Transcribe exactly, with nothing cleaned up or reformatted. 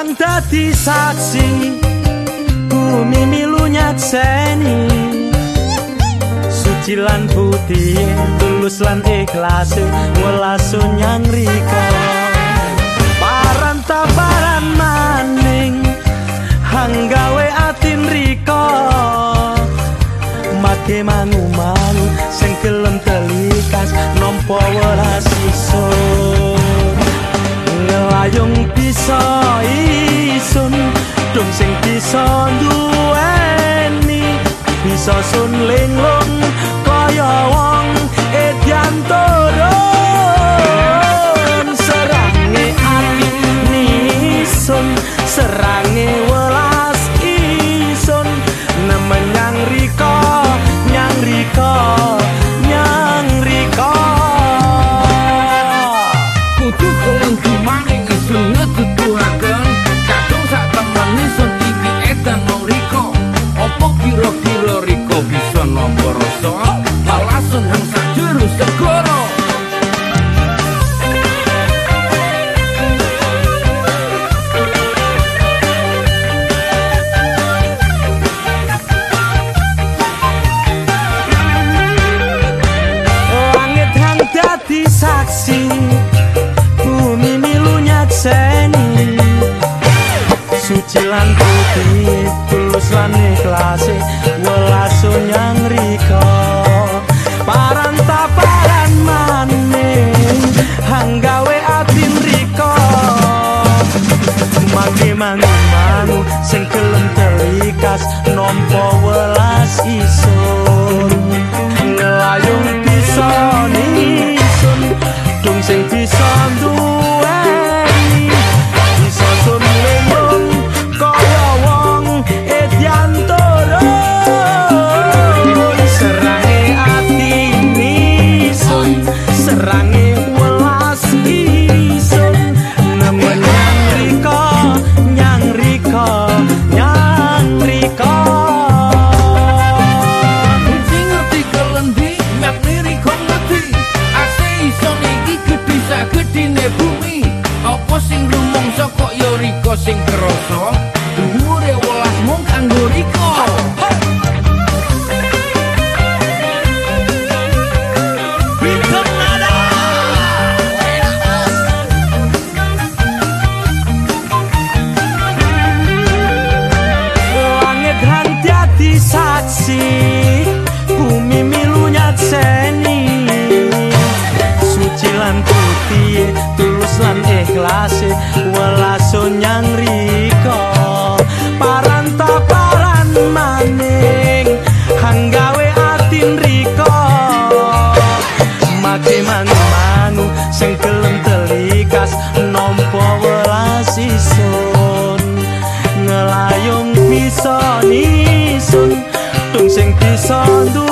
kang dadi saksi bumi milu nyakseni suci lan putih tulus lan ikhlas welasu nyang rika parantaparan maning hanggawe atin rika make mangu-mangu sing gelem telikas nampa welas isun ngelayung bisa isun dong sing bisa duweni bisa sun linglung kaya wong edyan turun serange ati nisun serange welas isun nemen nyang rika nyang rika nyang rika kudu kelengki maning isun ngetutuhaken kadung sak temen isun iki edan mau rika opo kira-kira rika bisa nampa rasa alasan hang sajero segoro langit hang dadi saksi bumi milu nyakseni suci lan putih tulus lan ikhlas welasu nyang rika parantaparan maning hanggawe atin rika make mangu-mangu sing gelem telikas nampa welas isun ngelayung bisa nisun dong sing bisa duweni bisa sun lenung kaya wong edyan turun serange ati nisun serange welas isun nemen nyang rika nyang rika nyang rika sing ngerti kelendi mek liriko ngerti ate isun iki gedhe sak gedhine bumi apa sing rumangsa kok ya rika sing krasa dhuwure welas mung kanggo rika langit hang dadi saksi bumi milu nyakseni suci lan putih tulus lan ikhlas welasu nyang rika parantaparan maning hanggawe atin rika make mangu-mangu sing gelem telikas nampa welas isun ngelayung bisa nisun tung sing bisa